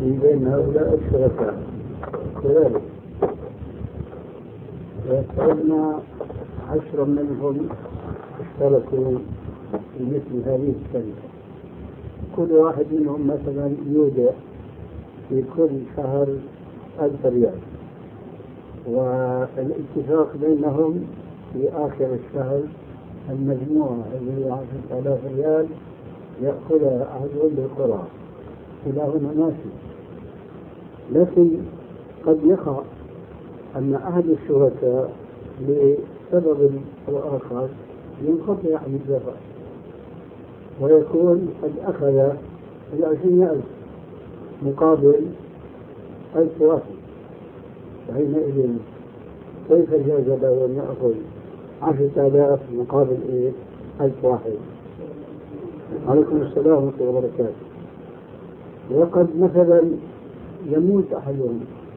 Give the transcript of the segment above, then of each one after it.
بين هؤلاء الشركاء كذلك. فإن 10 منهم اشتركوا في مثل هذه الشركة، كل واحد منهم مثلا يودع في كل شهر 1000 ريال، والاتفاق بينهم في آخر الشهر المجموعة اللي هي 10,000 ريال يأخذها أحدهم بالقرعة. إلى هنا ماشي، لكن قد يقع أن أحد الشركاء لسبب أو آخر ينقطع عن الدفع ويكون قد أخذ 20,000 مقابل 1000 واحد، فحينئذ كيف جاز له أن يأخذ 10,000 مقابل 1000 واحد؟ عليكم السلام ورحمة الله وبركاته. وقد مثلا يموت أحدهم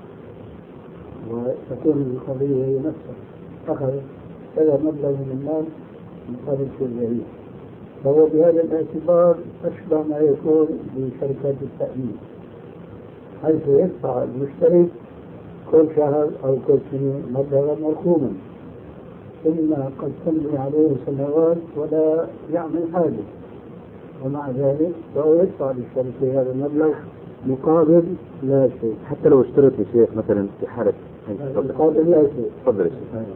وتكون القضية هي نفسها، أخذ كذا مبلغ من المال مقابل كل جريمة، فهو بهذا الاعتبار أشبه ما يكون بشركات التأمين، حيث يدفع المشترك كل شهر أو كل سنة مبلغا مرقوما، ثم قد تمضي عليه سنوات ولا يعمل حاجة، ومع ذلك فهو يدفع للشركة هذا المبلغ مقابل لا شيء. حتى لو اشتريت يا شيخ مثلا في حالة مقابل لا شيء. تفضل.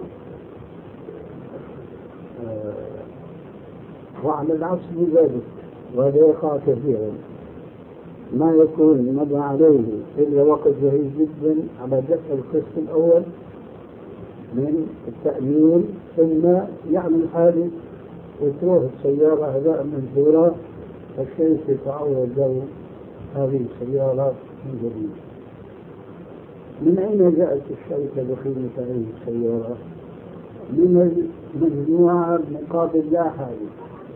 وعلى العكس من ذلك، وهذا يقع كثيرا، ما يكون مضى عليه إلا وقت جيد جدا على دفع القسط الأول من التأمين، ثم يعمل حادث وتروح السيارة هباء منثورا، فكيف يتعوض له هذه السيارة من جديد؟ من أين جاءت الشركة بقيمة هذه السيارة؟ من مجموعة مقابل لا حادث،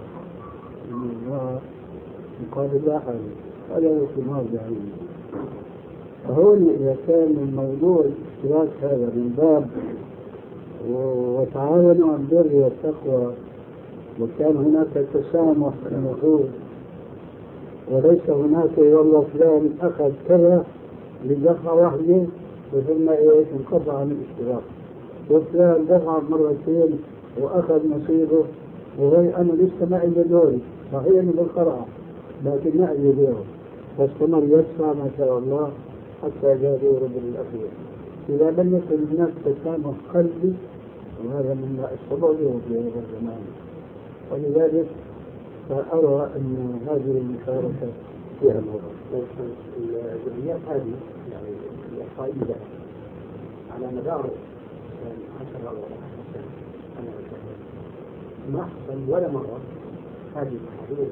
مقابل لا حادث، هذا هو ثمار بعيد. فهون إذا كان الموضوع الاشتراك هذا من باب وتعاونوا على البر والتقوى، وكان هناك تسامح في النفوذ، وليس هناك والله فلان أخذ كذا لدفعة واحدة وثم انقطع عن الاشتراك، وفلان دفع مرتين وأخذ نصيبه، وغير أنا لسه ما عندي دوري صحيح بالقرعة لكن ما عندي دوره، فاستمر يدفع ما شاء الله حتى جاء دوره بالأخير. إذا لم يكن هناك تسامح قلبي، وهذا مما استضعه في هذا الزمان، ولذلك فأرى أن هذه المشاركة فيها الوضع. الجمعيات هذه يعني الإحصائية على مدار 10 أو 11 سنة ما حصل ولا مرة هذه الحدود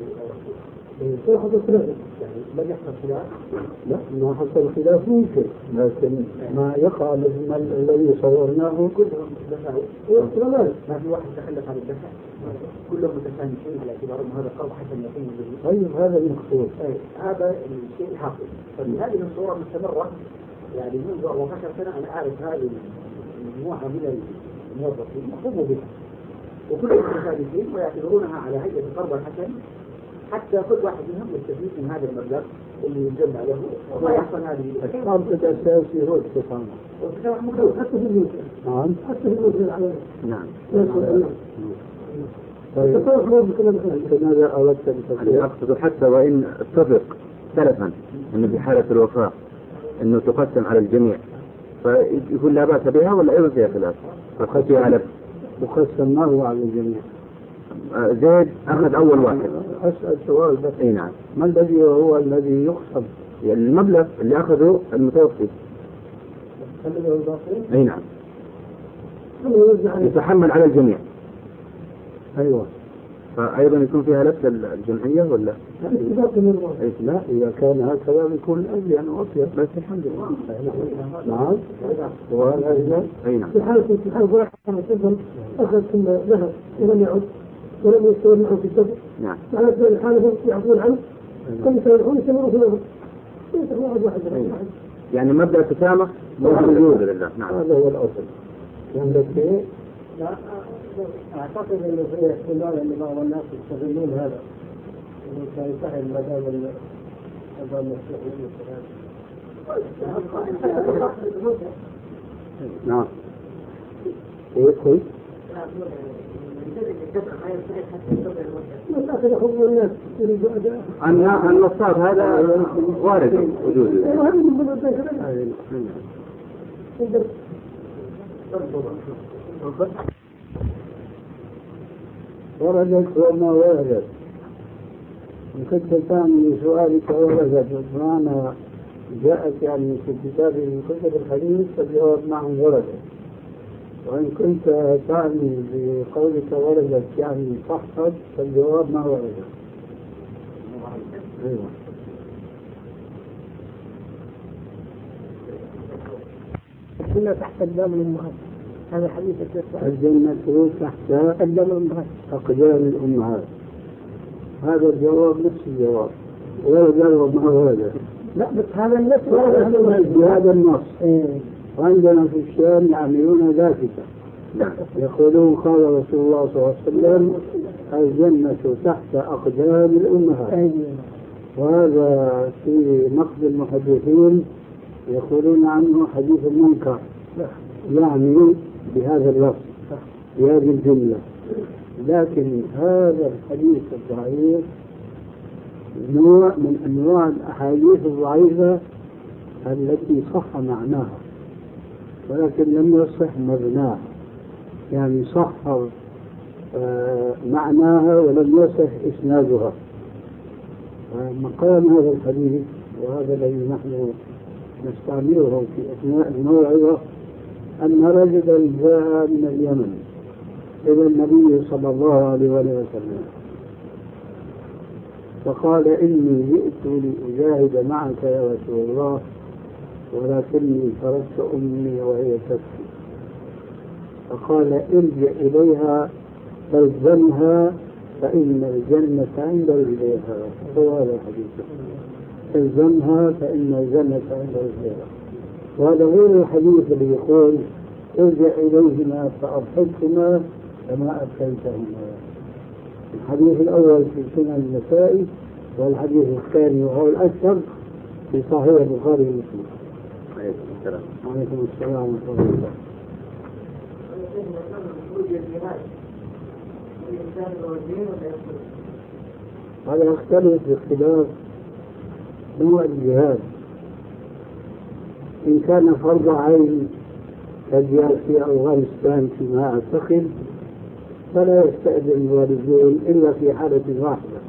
حصل خلاف، يعني لم يحصل خلاف. لا، ما حصل خلاف ممكن، لكن ما يقع الذي صورناه كلهم دفعوا، ما في واحد تخلف عن الدفع، كلهم متسامحين على اعتبار ان هذا قرض حسن يقوم به. طيب هذا المقصود، هذا الشيء حاصل. فهذه الصورة مستمرة يعني منذ 14 سنة. أنا أعرف هذه المجموعة من الموظفين يقوموا بها وكلهم متسامحين ويعتبرونها على هيئة قرض حسن، حتى كل واحد منهم يستفيد من هذا المبلغ اللي يجمع له وما يحصل هذه الشرط الأساسي هو التسامح. والتسامح مكروه حتى في الموت. نعم حتى في الموت العمل. نعم. ماذا أردت أن أقصد حتى وإن اتفق سلفا أنه في حالة الوفاة أنه تقسم على الجميع، فيكون لا بأس بها ولا أيضا فيها خلاف؟ مقسم ما هو على الجميع؟ زيد أخذ أول واحد. أسأل سؤال بس. أي نعم. ما الذي هو الذي يقسم؟ يعني المبلغ اللي أخذه المتوفي. أي نعم. يتحمل على الجميع. أيوة. فأيضا يكون فيها نفس الجمعية ولا؟ لا، إذا كان هكذا بيكون أجل أن أطيب، بس الحمد لله. نعم. وهذا أيضا. أي نعم. في حالة واحد أخذ ثم ذهب ولم يعد ولم يستمر معه في السفر. نعم. معنى ذلك الحالة يعفون عنه كم يسامحون يستمروا في الأمر. واحد. يعني مبدأ التسامح موجود لله. نعم. هذا هو الأصل. عندك شيء؟ لا، أعتقد أنه في احتمال أن بعض الناس يستغلون هذا، إنه كان سهل ما دام نعم. يدخل النصاب هذا وارد وجوده. وردت وما وردت. إن كنت تعمل سؤالك وردت بمعنى جاءت يعني في الكتاب من كتب الحديث فالجواب نعم وردت. وإن كنت تعني بقولك وردت يعني صحت فالجواب ما وردت. أيوة. الجنة تحت أقدام الأمهات. هذا حديث الجنة تحت أقدام الأمهات. أقدام الأمهات. هذا الجواب نفس الجواب ولا جواب ما ورد. لا بس هذا النص هذا النص. وعندنا في الشام يعملون ذلك يقولون قال رسول الله صلى الله عليه وسلم الجنة تحت أقدام الأمهات. وهذا في نقد المحدثين يقولون عنه حديث منكر يعني بهذا اللفظ بهذه الجملة. لكن هذا الحديث الضعيف نوع من أنواع الأحاديث الضعيفة التي صح معناها ولكن لم يصح مبناها، يعني صح معناها ولم يصح إسنادها. مقام هذا الحديث وهذا الذي نحن نستعمله في أثناء الموعظة أن رجلا جاء من اليمن إلى النبي صلى الله عليه وسلم فقال إني جئت لأجاهد معك يا رسول الله ولكني تركت أمي وهي تبكي. فقال ارجع إليها فالزمها فإن الجنة عند رجليها. هو هذا الحديث الزمها فإن الجنة عند رجليها. وهذا غير الحديث اللي يقول ارجع إليهما فأضحكهما كما أبكيتهما. الحديث الأول في سنن النسائي والحديث الثاني وهو الأكثر في صحيح البخاري ومسلم. عليكم السلام. وعليكم السلام ورحمة الله. هذا يختلف باختلاف نوع الجهاد. إن كان فرض عين كالجهاد في أفغانستان فيما أعتقد فلا يستأذن الوالدين إلا في حالة واحدة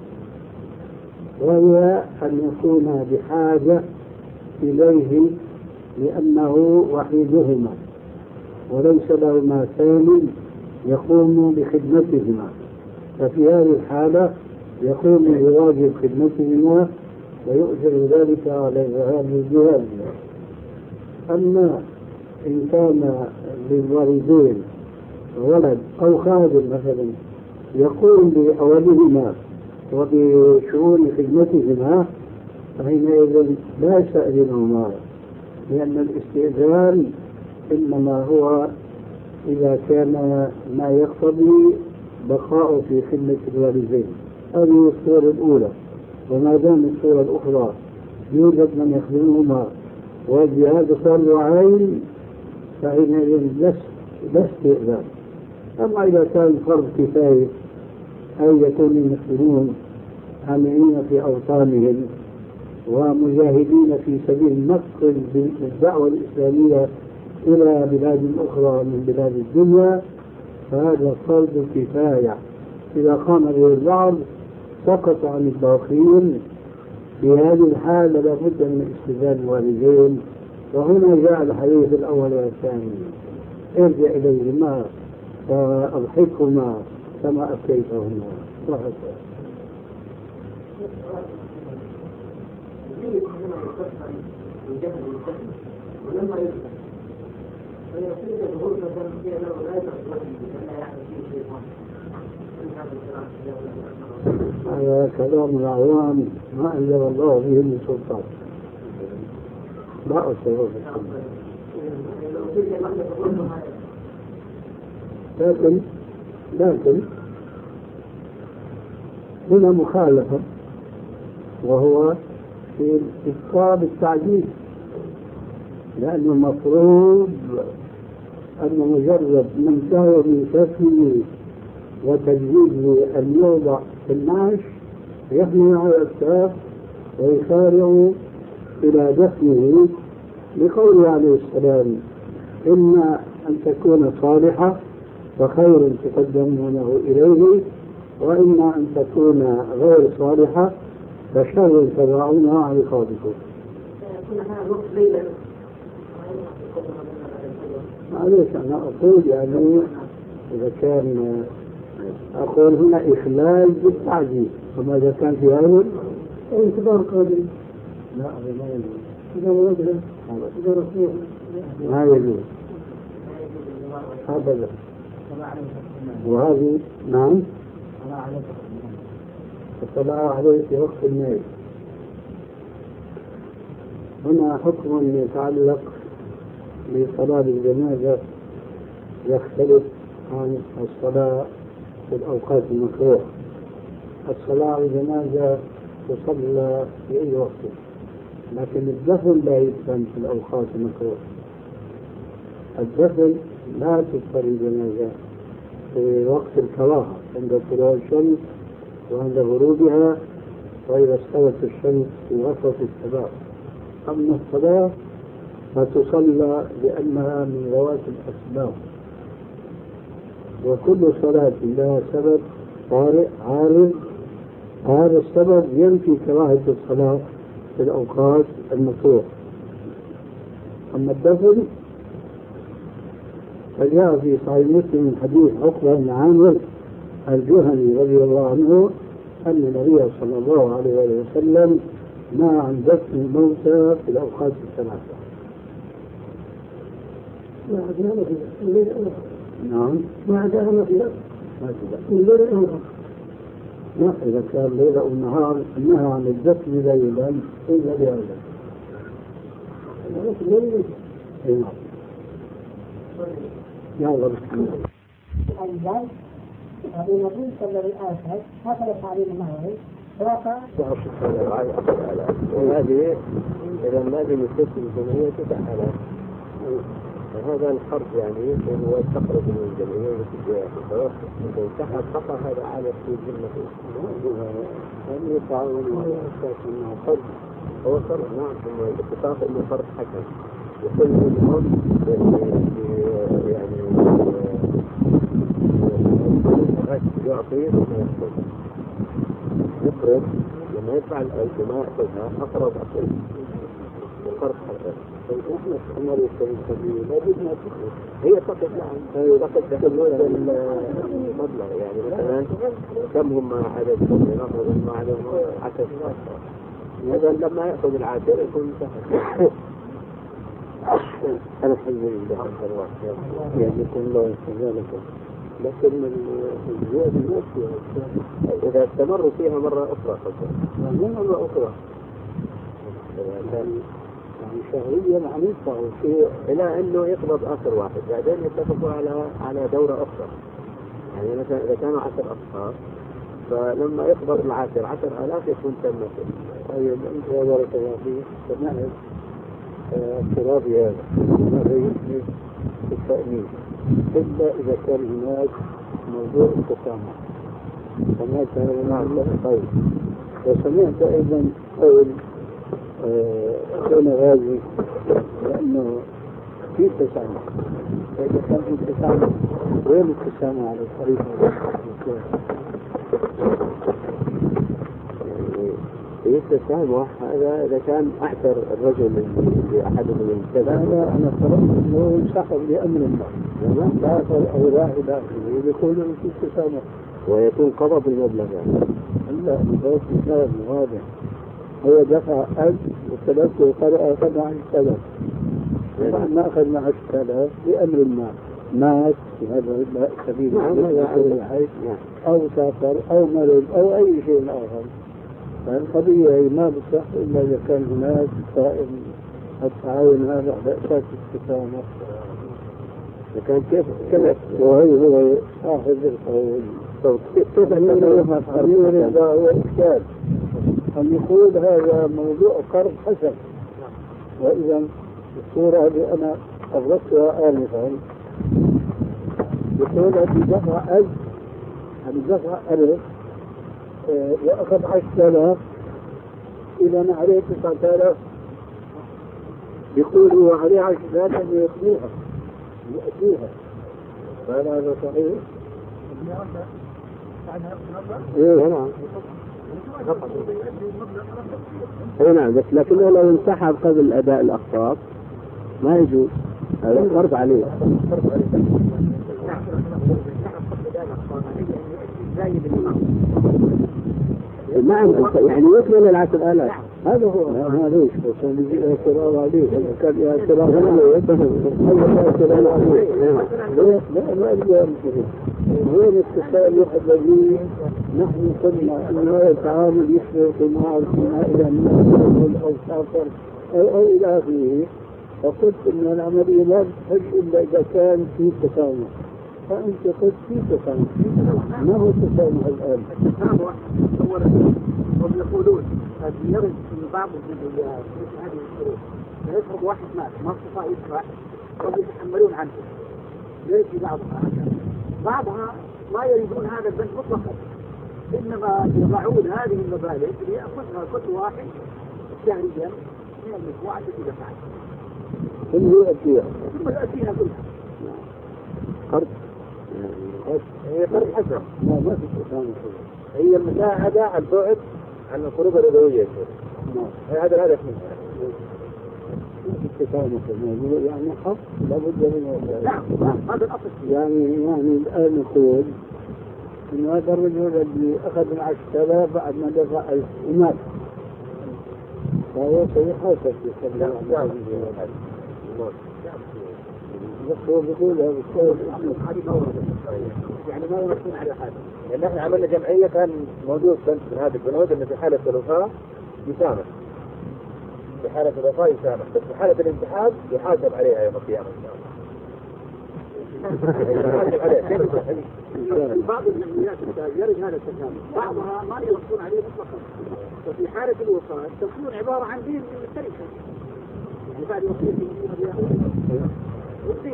وهي أن يكون بحاجة إليه لأنه وحيدهما وليس لهما ثاني يقوم بخدمتهما، ففي هذه الحالة يقوم بواجب خدمتهما ويؤثر ذلك على ذهاب الجهاد. أما إن كان للوالدين ولد أو خادم مثلا يقوم بأولهما وبشؤون خدمتهما فحينئذ لا يستأذنهما، لأن الاستئذان إنما هو إذا كان ما يقتضي بقاء في خدمة الوالدين. هذه الصورة الأولى. وما دام الصورة الأخرى يوجد من يخدمهما والجهاد فرض عين فحينئذ لا استئذان. أما إذا كان فرض كفاية أو يكون المسلمون عاملين في أوطانهم ومجاهدين في سبيل نقل الدعوة الإسلامية إلى بلاد أخرى من بلاد الدنيا فهذا فرض كفاية. إذا قام به البعض سقط عن الباقين. في هذه الحالة لابد من استئذان الوالدين. وهنا جاء الحديث الأول والثاني ارجع إليهما فأضحكهما كما أبكيتهما. ولما يفتح فيصير غرفة فيها لا تخرج هذا كلام العوام ما أنزل الله به من سلطان. لا أصير لكن هنا مخالفة وهو في إبطال التعديل، لأنه المفروض أن مجرد من سهو من كفه وتجديد أن يوضع في النعش يحمل على الأكتاف ويسارع إلى دفنه، لقوله عليه السلام: إما أن تكون صالحة فخير تقدمونه إليه، وإما أن تكون غير صالحة فشر تضعونها عن رقابكم. معليش أنا أقول يعني إذا كان أقول هنا إخلال بالتعديل، وما إذا كان في أول انتظار قادم. لا هذا ما يجوز. إذا وجد إذا رسول ما يجوز أبدا. وهذه نعم الصلاة عليه في وقت الليل. هنا حكم يتعلق بصلاة الجنازة يختلف عن الصلاة في الأوقات المكروهة. الصلاة على الجنازة تصلى في أي وقت، لكن الدفن لا يدفن في الأوقات المكروهة. الدفن لا تدفن الجنازة في وقت الكراهة عند طلوع الشمس وعند غروبها، وإذا استوت الشمس في وسط السماء. أما الصلاة فتصلى لأنها من ذوات الأسباب، وكل صلاة لها سبب طارئ عارض، هذا السبب ينفي كراهة الصلاة في الأوقات المكروهة. أما الدفن فجاء في صحيح مسلم من حديث عقبة بن عامر الجهني رضي الله عنه أن النبي صلى الله عليه وسلم نهى عن دفن الموتى في الأوقات الثلاثة. نعم ما عداها ما فيها ما تبقى. الليل والنهار. لا إذا كان ليلة ونهار نهى عن الدفن ليلا إلا ليلا. نعم. يلا بسم الله. أيضا النبي صلى الله عليه وسلم هكذا تعليم النووي وقع وهذه إذا ما دام الست الجمعية تتأهل، فهذا الحرف يعني هو يستقرب من الجمعية وتتجاه إذا انتهى خطأ هذا على في ذمته. هل يفعل الأساس أنه فرد؟ هو فرد نعم، ثم الاتفاق أنه فرد حكم وكل منهم يعني يعطي يقرب لما يدفع الجماعة يأخذها أقرب أقل وقرب حقا. فإحنا استمر السبيل لا بد ما تخرج. هي فقط نعم فقط تحمل المبلغ، يعني مثلا كم هم عددهم لنفرض ما عددهم 10 أشخاص، إذا لما يأخذ العاشر يكون انتهى. أنا حزين لله يعني يكون الله يستجابكم، لكن الزيادة نفسها إذا استمروا فيها مرة أخرى يعني مرة أخرى يعني شهريا عم يدفعوا شيء إلى أنه يقبض آخر واحد، بعدين يتفقوا على دورة أخرى. يعني مثلا إذا كانوا 10 أشخاص فلما يقبض العاشر 10,000 يكون تم. طيب أنت يا بارك الله فيك سمعت افتراضي هذا ما في التأمين إلا إذا كان هناك موضوع التسامح. سمعت هذا؟ نعم. طيب وسمعت أيضا قول أخونا غازي لأنه في تسامح، فإذا كان في تسامح وين التسامح على الطريقة؟ في التسامح هذا إذا كان أعثر الرجل لأحدهم كذا. أنا فرضت أنه انسحب لأمر ما داخل أو راح داخل يقولوا في تسامح ويكون قبض المبلغ يعني. لا بس مثال واضح، هو دفع 1000 وثلاثة وقرأ أخذ عن 3 ما أخذ مع 3 لأمر ما مات في هذا السبيل أو سافر أو مرض أو أي شيء آخر، فالقضية ما بتصح إلا إذا كان هناك قائم التعاون هذا على أساس التسامح. لكن كيف هو صاحب القول كيف أن يفعل هو إشكال أن يقول هذا موضوع قرض حسن، وإذا الصورة اللي أنا أبرزتها آنفا يقول أن دفع ألف وأخذ 10,000 إذا عليه 9,000 يقولوا عليه 10,000 يأتيها فهل هذا صحيح؟ إيه نعم. نعم بس لكنه لو انسحب قبل أداء الأقساط ما يجوز، هذا فرض عليه. نعم يعني يكمل 10,000 هذا هو. ما ليش بس يجي اعتراض عليه، إذا كان اعتراض عليه لا ما أدري هو الاتصال الذي نحن قلنا أن هذا التعامل يشبه مع إلى الناس أو سافر أو إلى آخره، فقلت أن العملية لا تحج إلا إذا كان في تسامح، فأنت قلت في تسامح. ما هو التسامح الآن؟ هم يقولون قد يرد في بعض الجزئيات مثل هذه الشروط، فيفرض واحد مات ما استطاع يدفع قد يتحملون عنه، يأتي بعضها ما يريدون هذا البنك مطلقا، إنما يضعون هذه المبالغ ليأخذها كل واحد شهريا من المجموعة التي دفعت ثم يؤديها كلها. قرض هي قرض حسن، ما في تسامح. هي المساعدة عن بعد عن القروض الربوية. هذا الهدف منها. التسامح يعني حق لابد من نعم هذا الأصل. يعني الآن نقول إن هذا الرجل اللي أخذ 10,000 بعد ما دفع 1,000 ومات، فهو سيحاسب في قبل بس هو بيقول هذا الشيء يعني ما يمكن على هذا. لأن احنا عملنا جمعية كان موجود بنك من هذه البنود إنه في حالة الوفاة يسامح، في حالة الوفاة يسامح، بس في حالة الانسحاب يحاسب عليها يوم القيامة. في بعض الجمعيات يرد هذا التسامح، بعضها ما يوصون عليه مطلقا، ففي حالة الوفاة تكون عبارة عن دين من الشركة، يعني بعد وصية والدين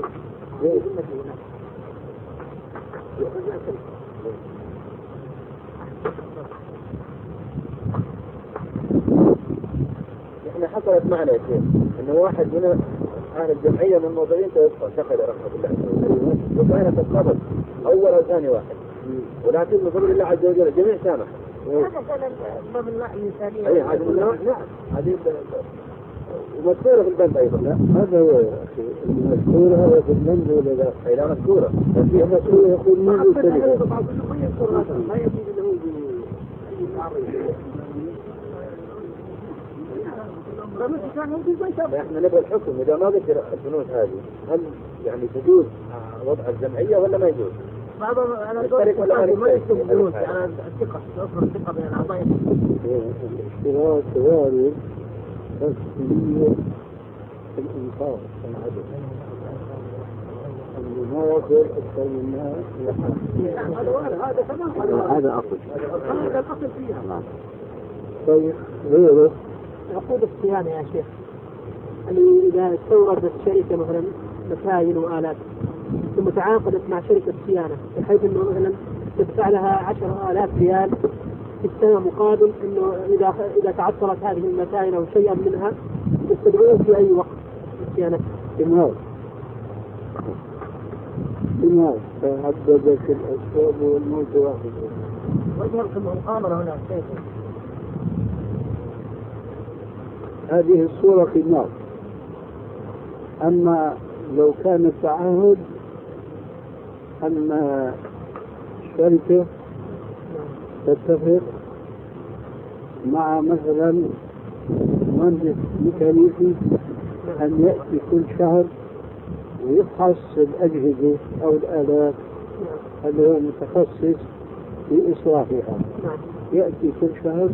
احنا حصلت معنا يا شيخ انه واحد من اهل الجمعيه من الموظفين توفى شغل رحمه الله وكانت القبض اول او ثاني واحد، ولكن بفضل الله عز وجل الجميع سامح. هذا كلام باب الله الإنسانية. اي هذا من نعم هذه ومذكوره في البند ايضا. لا هذا هو يا أخي المذكور هذا في البند ولا لا؟ اي لا مذكوره، في مذكور يقول ما هو سليم. ما يجوز له بأي تعريف. احنا نبغى الحكم اذا ما ذكر البنود هذه هل يعني تجوز وضع الجمعيه ولا ما يجوز؟ بعضهم أنا ما يكتب بنود على الثقة، أصل الثقة بين الأعضاء. الاشتراك وارد تسلية الإنصاف والعدل، المناظر أكثر منها هذا تمام، هذا اصل. هذا الأصل فيها. طيب غيره عقود الصيانة يا شيخ، اللي إذا استوردت شركة مثلا مكاين وآلات ثم تعاقدت مع شركة صيانة بحيث أنه مثلا تدفع لها 10,000 ريال في السنة مقابل أنه إذا تعطلت هذه المكاين أو شيئا منها يستدعوه في أي وقت لصيانتها. دماغ تعددت الأسباب والموت واحد. وجهة المؤامرة هنا كيف؟ هذه الصورة في النار. أما لو كان التعهد أن الشركة تتفق مع مثلا مهندس ميكانيكي أن يأتي كل شهر ويفحص الأجهزة أو الآلات اللي هو متخصص في إصلاحها، يأتي كل شهر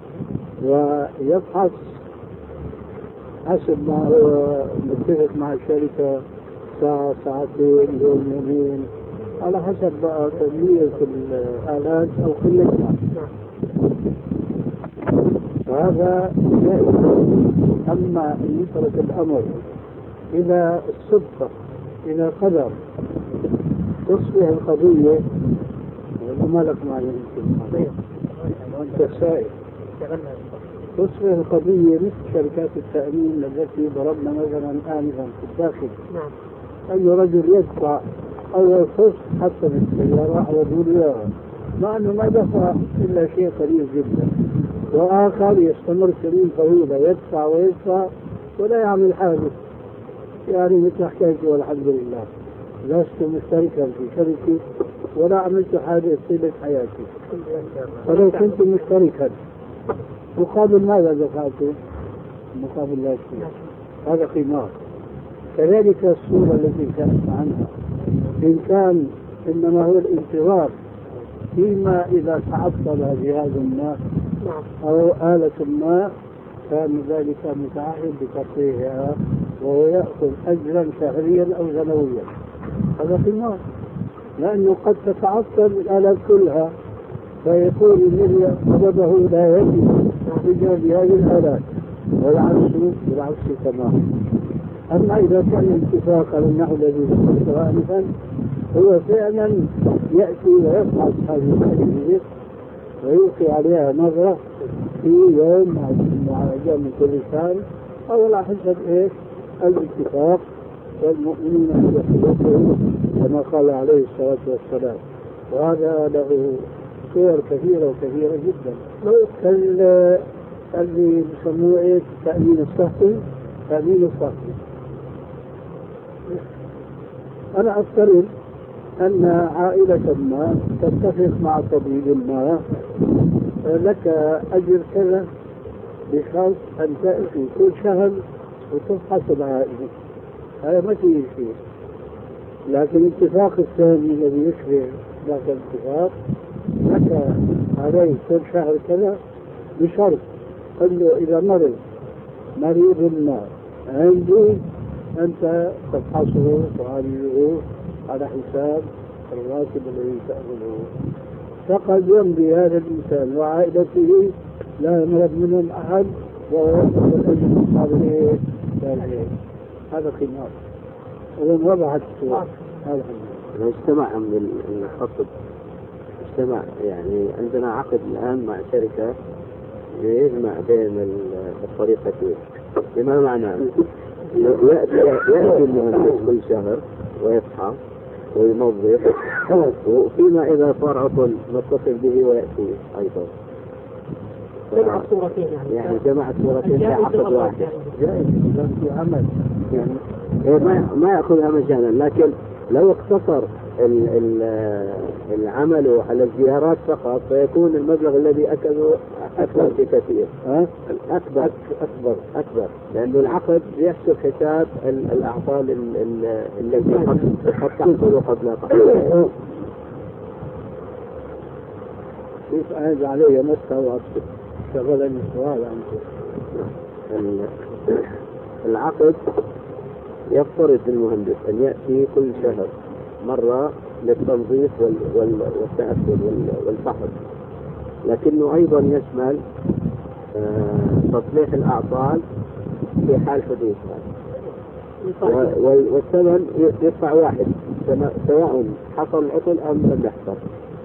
ويفحص حسب ما هو متفق مع الشركة، ساعة ساعتين يومين على حسب بقى كمية الآلات أو قلتها. هذا جائز. أما أن يترك الأمر إلى الصدفة إلى قدر تصبح القضية وما لك معنى وأنت سائل تصبح القضية مثل شركات التأمين التي ضربنا مثلا آنفا في الداخل. أي رجل يدفع أول قسط حتى بالسيارة على دولار مع أنه ما دفع إلا شيء قليل جدا، وآخر يستمر سنين طويلة يدفع ويدفع ولا يعمل حاجة. يعني مثل حكايتي والحمد لله لست مشتركا في شركة ولا عملت حاجة طيلة حياتي. فلو كنت مشتركا مقابل ماذا دفعته؟ مقابل لا شيء. هذا قمار. كذلك الصورة التي كانت عنها إن كان إنما هو الانتظار فيما إذا تعطل جهاز ما أو آلة ما كان ذلك متعهد بتصليحها وهو يأخذ أجرا شهريا أو سنويا. هذا قمار، لأنه قد تتعطل الآلات كلها فيكون الذي قبضه لا يجب بجانب هذه الآلات والعكس تماما. أما إذا كان الاتفاق على النحو الذي ذكرته آنفا هو فعلا يأتي ويفحص هذه الأجهزة ويلقي عليها نظرة في يوم مع جمع كل سنة أو على حسب الاتفاق والمؤمنين يحدثون كما قال عليه الصلاة والسلام. وهذا له صور كثيرة وكثيرة جدا. اللي يسموه التأمين الصحي. تأمين الصحي أنا أفترض أن عائلة ما تتفق مع طبيب ما لك أجر كذا بشرط أن تأتي كل شهر وتفحص العائلة. هذا ما فيه شيء. لكن الاتفاق الثاني الذي يشبه ذاك الاتفاق لك عليه كل شهر كذا بشرط أنه إذا مريض ما عندي أنت تفحصه وتعالجه على حساب الراتب الذي تأخذه. فقد يمضي هذا الإنسان وعائلته لا يمرض منهم أحد وهو يأخذ الأجر مقابل ذلك. هذا خمار. ومن وضعت الصور هذا اجتمع من الخطب اجتمع يعني عندنا عقد الآن مع شركة يجمع بين الطريقتين. بما معنى يأتي المهندس كل شهر ويفحص وينظف وفيما إذا صار عطل نتصل به ويأتي أيضا. جمع الصورتين يعني جمع الصورتين في عقد واحد جائز في عمل يعني ما يأخذها مجانا. لكن لو اقتصر العمل على الزيارات فقط فيكون المبلغ الذي أكله أكثر بكثير. أكبر لأنه العقد يحسب حساب الأعطال التي قد تحصل وقد لا تحصل. كيف أعد علي مسه وأكتب شغلني سؤال عنه. العقد يفترض المهندس أن يأتي كل شهر مرة للتنظيف والتأكد والفحص، لكنه أيضا يشمل تصليح الأعطال في حال حدوثها. والثمن يدفع واحد سواء حصل العطل أم لم يحصل.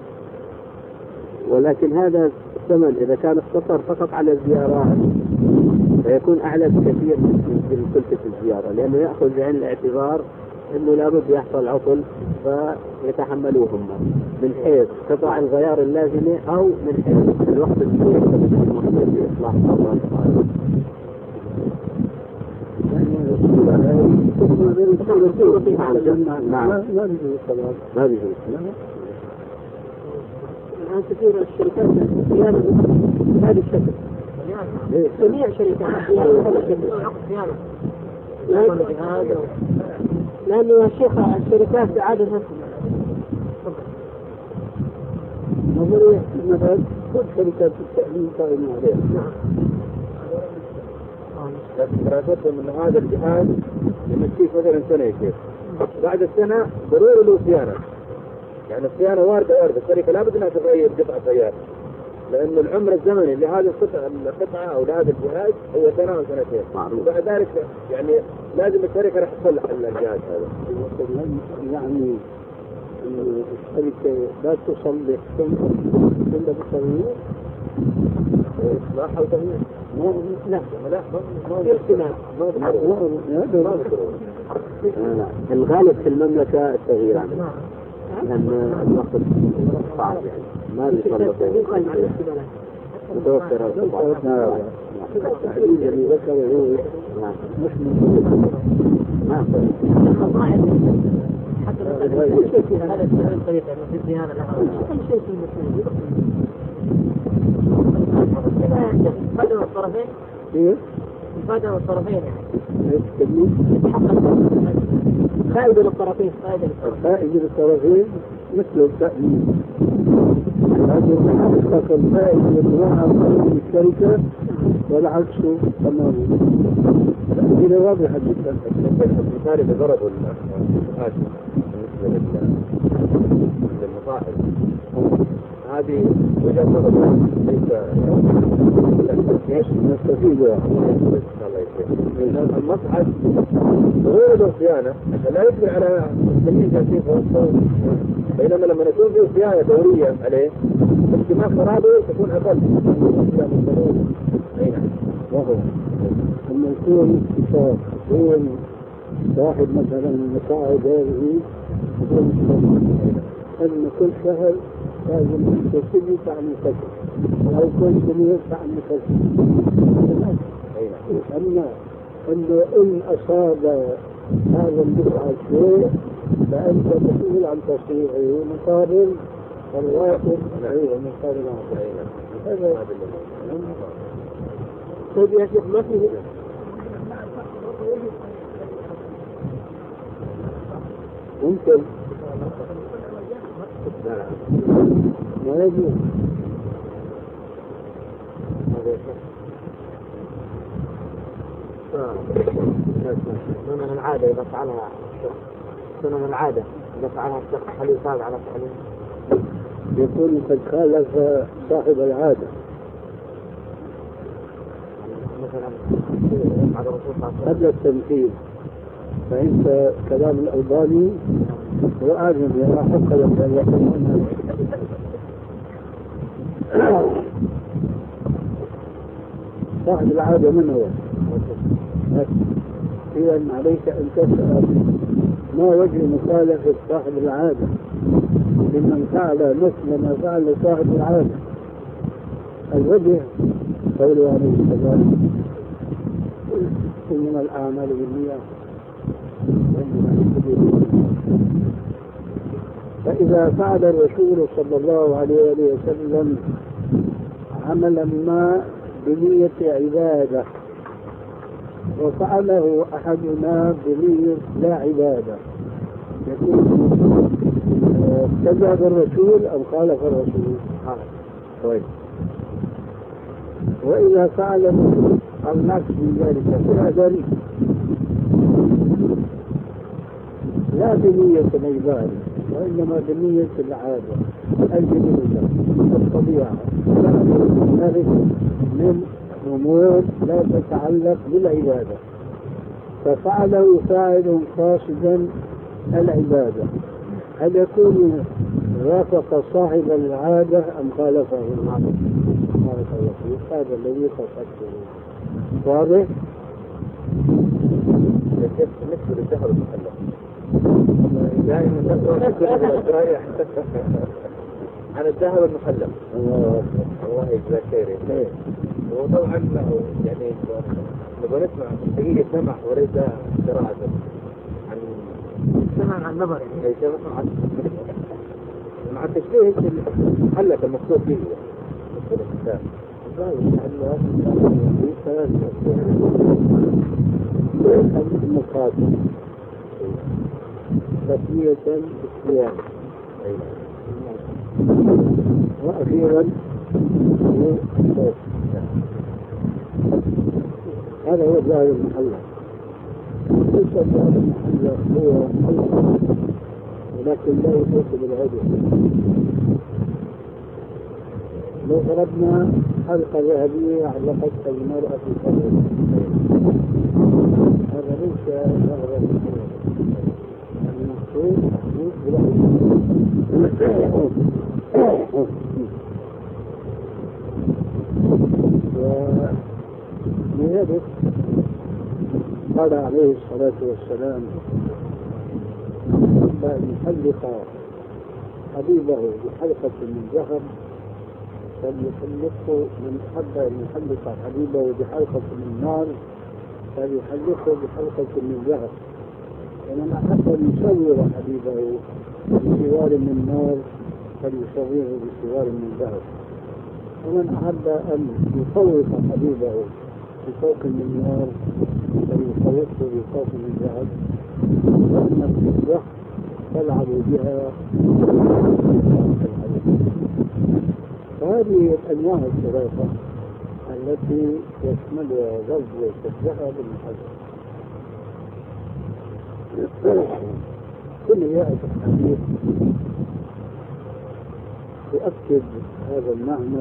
ولكن هذا الثمن إذا كان اقتصر فقط على الزيارات فيكون أعلى بكثير من كلفة الزيارة، لأنه يأخذ بعين الاعتبار أنه لابد يحصل عطل فيتحملوهم من حيث قطع الغيار اللازمة أو من حيث الوقت المحتاج لإصلاح الأعطال. ما بيجوز. الآن كثير الشركات الصيانة بهذا الشكل. جميع شركات الصيانة بهذا الشكل. لأنه يا شيخ الشركات عادة نظرية مثلا كل شركات التأمين قائمة عليها. لكن دراستهم أن هذا الجهاز يمشيه مثلا سنة كيف بعد السنة ضروري له صيانة. يعني الصيانة واردة الشركة لابد أنها تغير قطع سيارة لأن العمر الزمني لهذه القطعة أو لهذا الجهاز هو سنة أو سنتين، وبعد ذلك يعني لازم الشركة راح تصلح الجهاز هذا. يعني الشركة لا تصلح ثم بالتغيير إصلاح أو تغيير؟ لا لا الغالب في المملكة التغيير عنه، لأن الوقت صعب يعني ما بيصلح متوفر التحديد اللي ذكره مش ما حتى كل شيء في هذا الطريقة في الزيادة كل شيء في المسلمين فائدة الطرفين فائدة الطرفين فائدة للطرفين فائدة للطرفين مثل التأمين تحقق الفائدة من الشركة والعكس تماما. الأمثلة واضحة جدا. المثال اللي ضربه بالنسبة للمصاحب هذه وجهة نظر ليس نستفيد المصحف غير الصيانة عشان لا يقبل على المسلمين جالسين في وسط، بينما لما يكون فيه صيانة دورية عليه اجتماع خرابه تكون أقل. وهو لما يكون اتفاق يكون صاحب مثلا المصاعد هذه يكون أن كل شهر لازم تسوي عن الكسر أو كل سنة عن الكسر. أما أنه إن أصاب هذا الدفع شيء فأنت مسؤول عن تصحيحه مقابل الراتب مقابل هذا. طيب يا شيخ ما فيه ممكن ما يجوز سنن العادة إذا فعلها سنن العادة إذا فعلها الشخص هل يصاب على فعله؟ يكون قد خالف صاحب العادة مثلا بعد الرسول صلى الله عليه وسلم قبل التنفيذ. فإنت كلام الألباني هو أعلم بما حق لك أن يكون صاحب العادة من هو؟ إذا عليك أن تسأل ما وجه مخالفة صاحب العادة لمن فعل مثل ما فعل صاحب العادة. الوجه قوله عليه السلام إنما الأعمال بالنيات. فإذا فعل الرسول صلى الله عليه وسلم عملا ما بنية عبادة وفعله أحدنا بنية لا عبادة يكون كذب الرسول أو خالف الرسول. طيب وإذا فعل النفس من ذلك فعلا لا بنية العبادة وإنما بنية العادة الجديدة الطبيعة من أمور لا تتعلق بالعبادة ففعله فاعل قاصدا العبادة. هل يكون وافق صاحب العادة أم خالفه؟ هذا الذي خصته واضح؟ مثل الدهر المحلق دائما عن الذهب المحلق. الله يجزاك خير. وطبعا يعني نبغى نسمع حقيقة سمع وليس قراءة عن سمع عن نظر يعني سمع عن مع التشبيه المحلق المقصود فيه المقاتل تسمية بالصيام. وأخيرا هذا هو الظاهر المحلق. ليس الظاهر المحلق هو محلق ولكن لا يخص بالعدل لو فرضنا حلقة ذهبية علقت المرأة في قبر، هذا ليس رغبة المقصود تحديد ولذلك قال عليه الصلاة والسلام: من أحب أن يحلق حبيبه بحلقة من ذهب فليحلقه، من أحب أن يحلق حبيبه بحلقة من نار فليحلقه بحلقة من ذهب، ومن أحب أن يصور حبيبه بسوار من نار فليصوره بسوار من ذهب، ومن أحب أن يفوق حبيبه بفوق من نار فليفوقه بفوق من ذهب، وأما الفضة فالعبوا بها. فهذه الأنواع الثلاثة التي يشملها غزوة الذهب المحجر. كل يأتي الحديث تؤكد هذا المعنى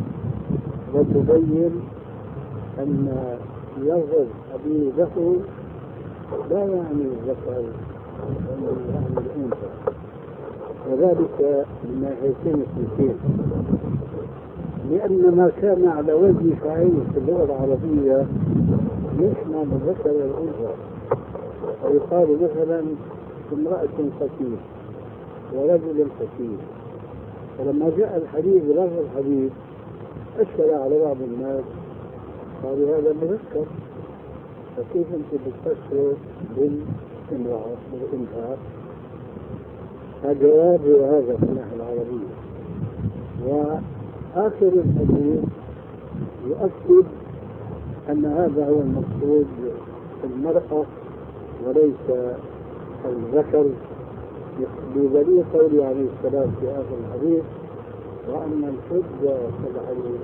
وتبين أن لفظ حبيبه لا يعني الذكر وإنما يعني الأنثى، وذلك من ناحيتين اثنتين، لأن ما كان على وجه فاعل في اللغة العربية يشمل الذكر والأنثى، ويقال مثلا امرأة فتية ورجل فتية، فلما جاء الحديث بلفظ الحديث أشكل على بعض الناس، قالوا هذا مذكر، فكيف أنت بتفسره بالامرأة بالأنثى؟ فجواب هذا في الناحية العربية. وآخر الحديث يؤكد أن هذا هو المقصود في المرأة وليس الذكر، بدليل قوله عليه السلام في آخر الحديث: وأما الفضة فالعبوا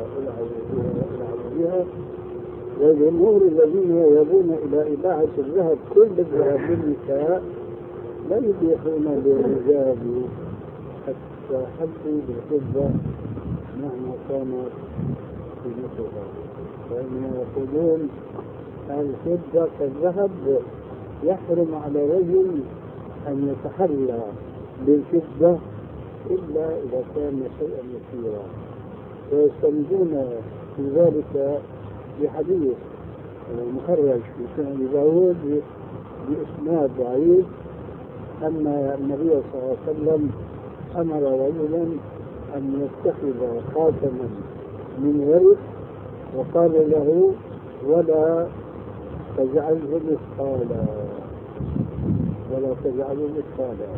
بها. والجمهور الذين يذهبون إلى إباحة الذهب كل الذهب للنساء لا يبيحون للرجال التحدي بالفضة مهما كانت قيمتها، فإنهم يقولون الفضة كالذهب يحرم على رجل أن يتحلى بالفضة إلا إذا كان شيئا يسيرا، ويستندون في ذلك بحديث مخرج في سنن داود بإسناد ضعيف أن النبي صلى الله عليه وسلم أمر رجلا أن يتخذ خاتما من ورق وقال له: ولا تجعله مثقالا، ولا تجعله مثقالا.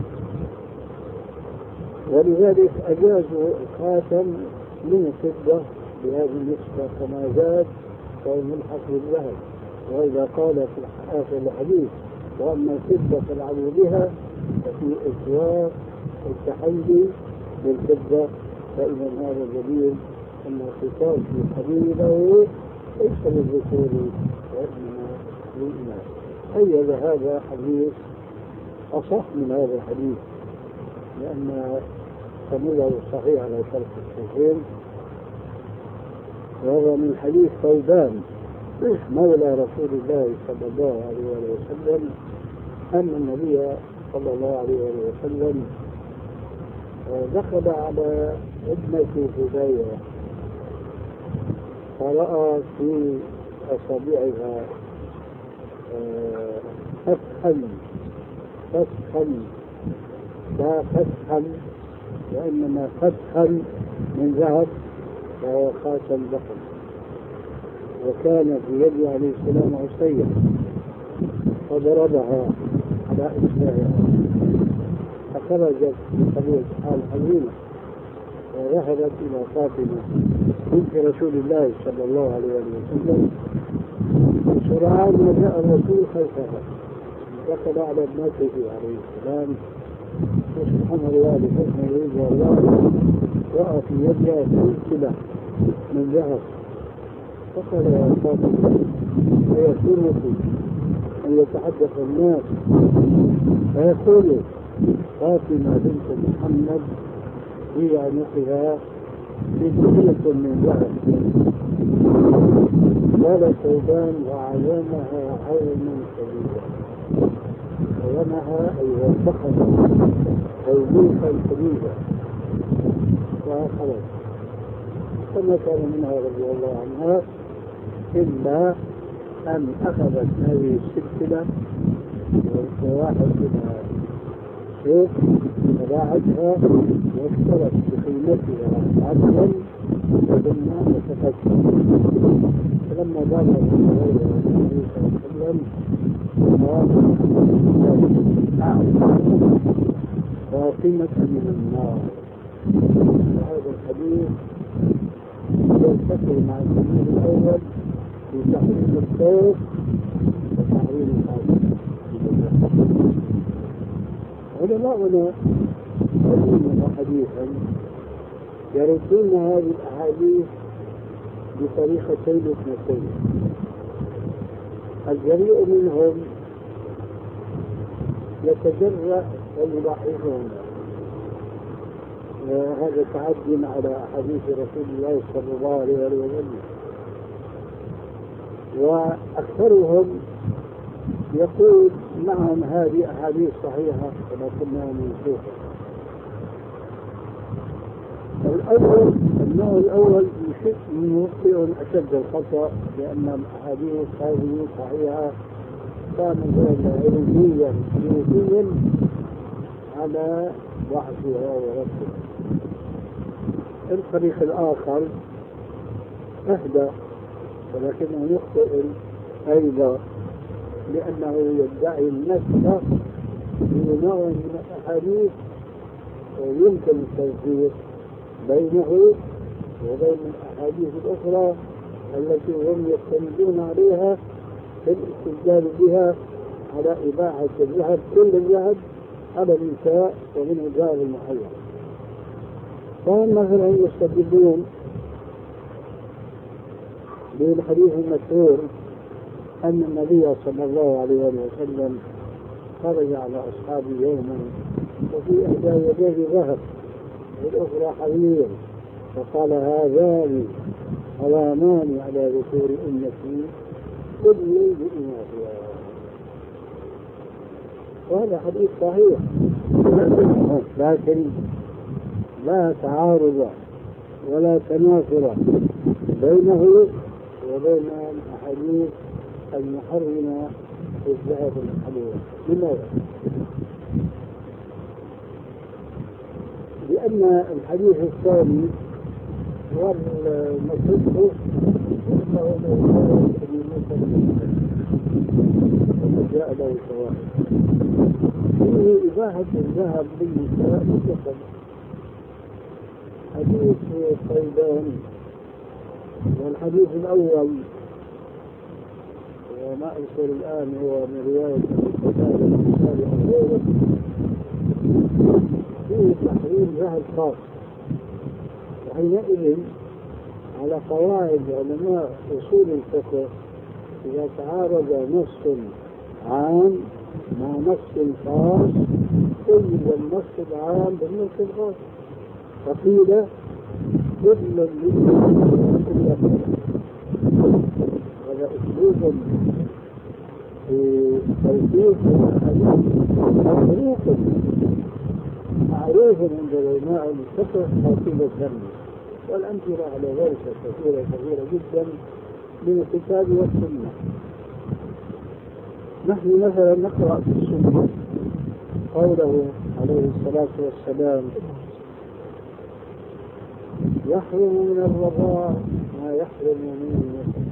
ولذلك أجازوا الخاتم من الفضة بهذه النسبة كما زاد فهو ملحق بالذهب. وإذا قال في آخر الحديث: وأما الفضة فالعبوا بها، ففي إطلاق التحلي بالفضة، فإذا هذا دليل أن الخطاب في حبيبه ليس للذكور وإنما للإناث. أيضا هذا حديث أصح من هذا الحديث، لأن سنده صحيح على شرط الصحيحين، وهو من حديث ثوبان مولى رسول الله صلى الله عليه وسلم أن النبي صلى الله عليه وسلم دخل على ابنة هدية فرأى في أصابعها فتحا لا فتحا وإنما فتحا من ذهب، وهو خاتم ضخم، وكان في يده عليه السلام عصية فضربها على إصبعها فخرجت بطبيعة الحال حزينة وذهبت إلى فاطمة بنت رسول الله صلى الله عليه وسلم بسرعان، وجاء الرسول خلفها دخل على ابنته عليه السلام، وسبحان الله لحسن رضا الله رأى في يدها سلسلة من ذهب، فقال: يا فاطمة أيسرك أن يتحدث الناس فيقول فاطمة بنت محمد في عنقها بدخلة من ذهب قال ثوبان وعلمها عينا شديدا. علمها أي وثقها توبيخا شديدا وخلاص. فما كان منها رضي الله عنها إلا أن أخذت هذه السلسلة وواحد منها شيخ فباعتها واشترت بقيمتها عدلا ثم وتفكر. فلما بلغ النبي صلى الله عليه وسلم فاطمة من النار. هذا الحديث يلتقي مع الحديث الأول في تحريم الصوت وتحريم الحديث. علماؤنا قديما وحديثا يردون هذه الأحاديث بطريقتين اثنتين. الجريء منهم يتجرأ ويلاحظهم، وهذا تعدي على أحاديث رسول الله صلى الله عليه وسلم. وأكثرهم يقول نعم هذه أحاديث صحيحة ولكنها منسوخة. الأول النوع الأول مخطئ أشد الخطأ، لأن الأحاديث هذه صحيحة كانت علميا حديثيا على بحثها وربطها. الطريق الآخر أهدى ولكنه يخطئ أيضا، لأنه يدعي النسخ في نوع من الأحاديث ويمكن التوفيق بينه وبين الأحاديث الأخرى التي هم يستندون عليها في الاستدلال بها على إباحة الذهب، كل الذهب على النساء ومن الذهب المحرم. فهم مثلا يستدلون بالحديث المشهور أن النبي صلى الله عليه وسلم خرج على أصحابه يوما وفي إحدى يديه ذهب والأخرى حرير، فقال هذان حرامان على ذكور أمتي كل بإناثها. وهذا حديث صحيح، لكن لا تعارض ولا تنافر بينه وبين الأحاديث المحرمة في الذهب الحليل. لماذا؟ لأن الحديث الثاني والمصدق جاء له سواء فيه إباحة الذهب للنساء مطلقا. حديث صيدان والحديث الأول وما أذكر الآن هو من رواية فيه تحريم ذهب خاص. وحينئذ على قواعد علماء أصول الفقه إذا تعارض نص عام مع نص خاص قيد النص العام بالنص الخاص، فقيل كل هذا أسلوب في توثيق الحديث معروف عند علماء الفقه حاصل الذم، والأمثلة على ذلك كثيرة جدا من الكتاب والسنة. نحن مثلا نقرأ في السنة قوله عليه الصلاة والسلام يحرم من الرضاع ما يحرم من النسب،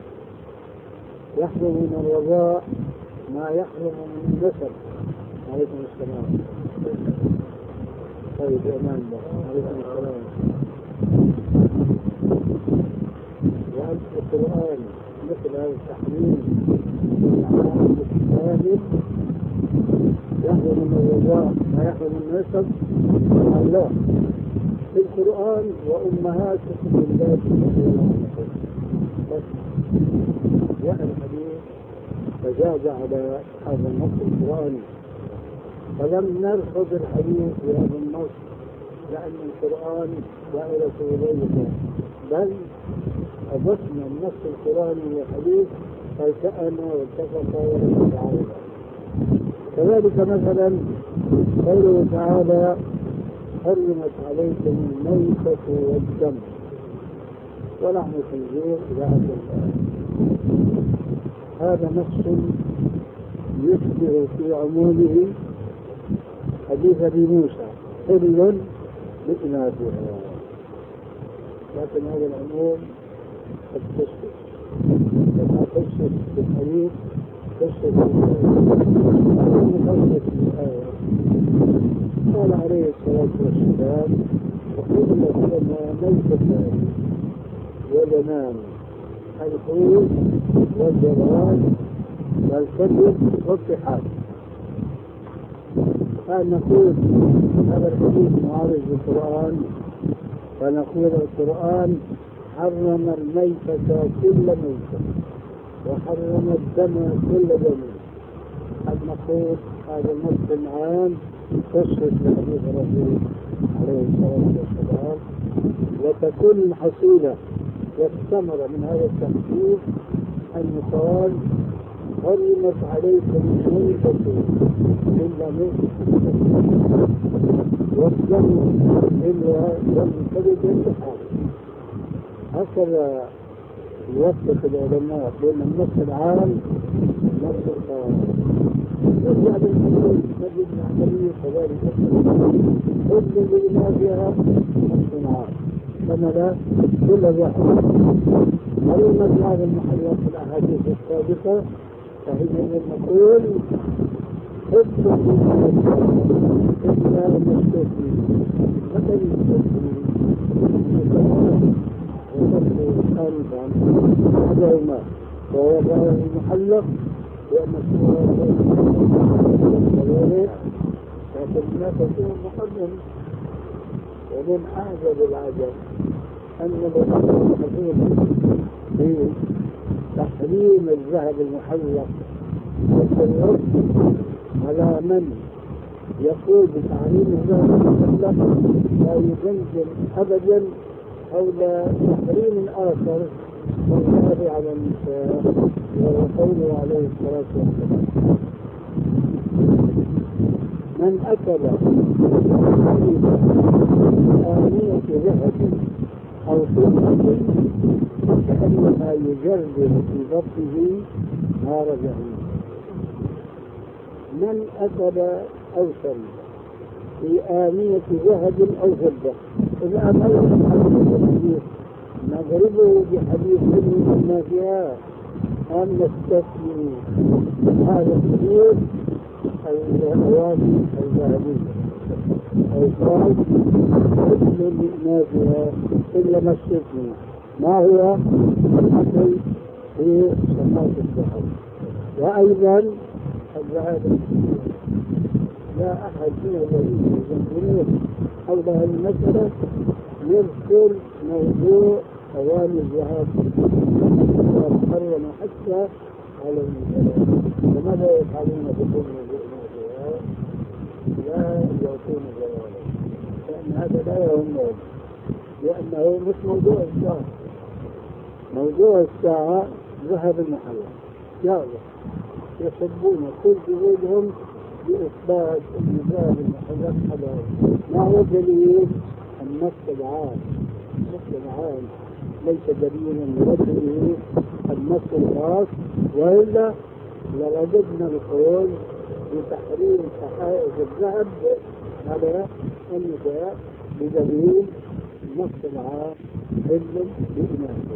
يحرم من الرضاع ما يحرم من النسب. عليكم السلام. طيب أمان الله. عليكم السلام. وأنت القرآن مثل هذا التحريم يحرم من الرضاع ما يحرم من النسب. الله في القرآن وأمهاتكم اللاتي بس جاء الحديث فجاز على هذا النص القرآني، فلم نرفض الحديث بهذا النص لأن القرآن دائرته ضيقة، بل أضفنا النص القرآني والحديث فالتأم واتفق ولم يتعارض. كذلك مثلا قوله تعالى حرمت عليكم الميتة والدم ولحم الخنزير إلى آخر الآية. هذا نص يشبه في عمومه حديث أبي موسى حل بإناثها، لكن هذا العموم قد تشبه لما تشبه في الحديث تشبه في الآية. قال عليه الصلاة والسلام وقيل لهما ميتتان ودمان الحوت والجراد والكبد والطحال. فنقول هذا الحديث معارض بالقرآن، فنقول القرآن حرم الميتة كل ميتة وحرم الدم كل دم. نقول هذا النص عام يخصص لحديث الرسول عليه الصلاة والسلام، وتكون الحصيلة والثمرة من هذا التخفيف أن يقال حرمت عليكم الميتة إلا ميتة والدم إلا دم كبد والطحال. هكذا يوفق العلماء بين النص العام والنص الخاص. يرجع بالحدود نجد العملية كذلك كل بما فيها نص عام كما لا كل واحد. حرمت هذا المحلات في الأحاديث السابقة، فحينئذ نقول حفظ إلا مستثني مثل المستثني وصفه آنفا أحدهما وهو المحلق لأن الصورة كذلك لكن لا تكون محرم. ومن أعجب العجب أن الرسول في تحريم الذهب المحلق والسيارات على من يقول بتحريم الذهب المحلق لا يجنزم أبدا حول تحريم آخر والذهب على النساء وهو قوله عليه الصلاة والسلام من أكل آنية ذهب أو فضة فكأنما يجرد في بطنه نار جهنم. من أكل أو شرب في آنية ذهب أو فضة، إذا أمرنا الحديث نضربه بحديث ما فيها أن نستثني هذا الحديث الأواني الذهبية أو قال كل ما فيها إلا ما استثني ما هو الأكل في صفات الذهب. وأيضا الذهب لا أحد من الذين يجنبون حول هذه المسألة يذكر موضوع أواني الذهب ومحرم حتى على النساء. فماذا يفعلون بكل مؤمناتها؟ لا يعطون جوالا، لأن هذا لا يهمهم، لأنه مش موضوع الساعة. موضوع الساعة ذهب المحرم يلا يصبون كل جهودهم بإثبات أن ذهب المحرم حلال. ما هو دليل؟ النص العام. النص العام ليس دليلا لرجله النص الخاص، وإلا لوجدنا القول بتحريم حقائق الذهب على النساء بدليل النص العام حل بإناث.